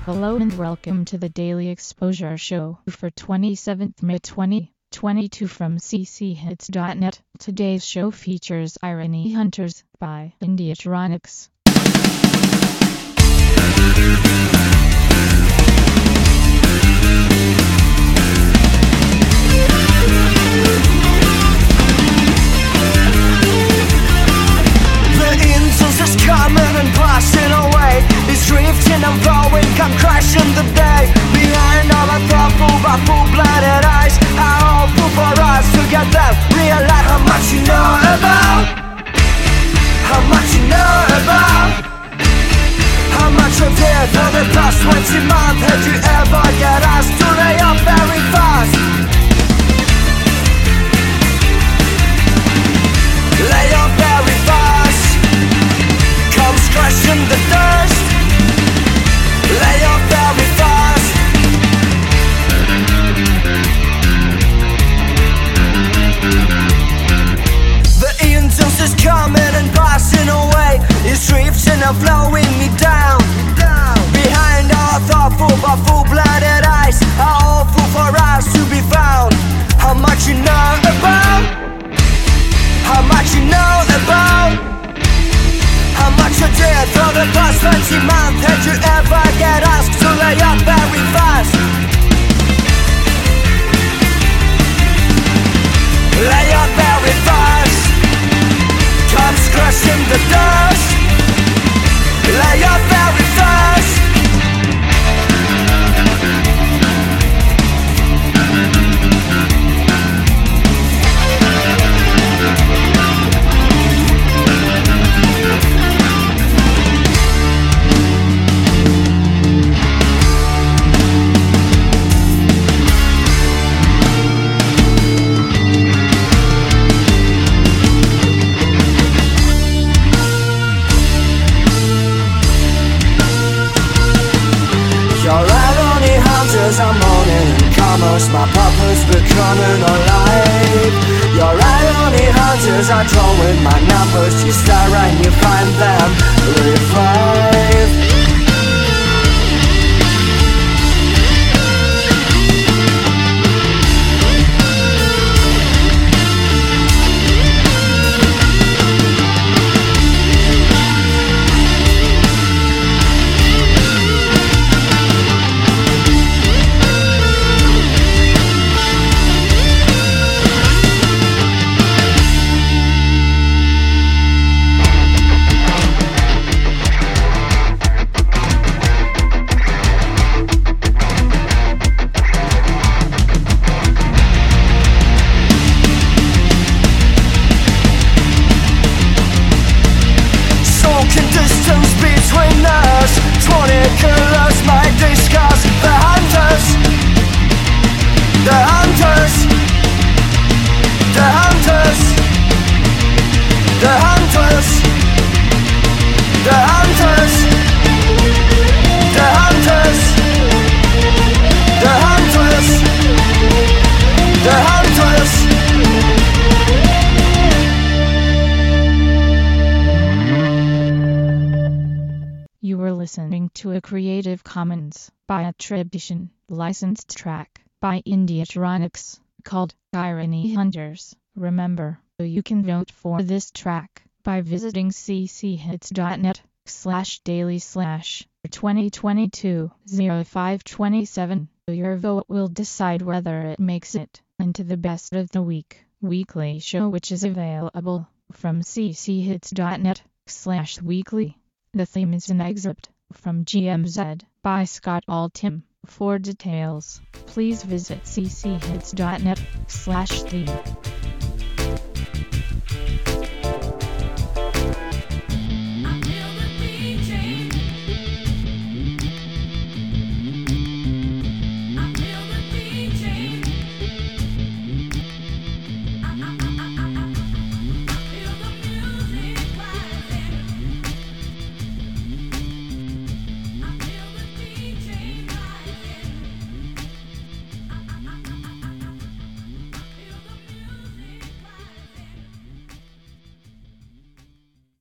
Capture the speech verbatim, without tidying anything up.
Hello and welcome to the Daily Exposure Show for twenty-seventh May twenty twenty-two from c c hits dot net. Today's show features Irony Hunters by Indiatronics. Coming and passing away, it's drifting and flowing, come crashing the day. Behind all our thoughtful but full-blooded eyes, how awful for us to get them. Realize how much you know about, how much you know about, how much you did for the past twenty months. Had you ever get us to lay up very fast? Lay up very fast, comes crashing the dust. Lay up very fast. The incense is coming and passing away, it's drifting and flowing me down, down. Behind our thoughtful but full-blooded eyes, how awful for us to be found. How much you know about, how much you know about, how much you did for the past twenty months. Had you ever get asked to lay up very fast? Lay up very fast, comes crushing the dust. Lay up very fast. I'm moaning in commerce, my puppets becoming alive. Your irony hunters are drawing my numbers. You stare and you find them revive. Distance between us, twenty killers might discuss. The hunters, the hunters, the hunters, the hunters, the hunters, the hunters, the hunters, the hunters. You were listening to a Creative Commons by attribution, licensed track by Indiatronics called Irony Hunters. Remember, you can vote for this track by visiting c c hits dot net slash daily slash twenty twenty-two oh five twenty-seven. Your vote will decide whether it makes it into the best of the week weekly show, which is available from c c hits dot net slash weekly. The theme is an excerpt from G M Z by Scott Altham. For details, please visit c c hits dot net slash theme.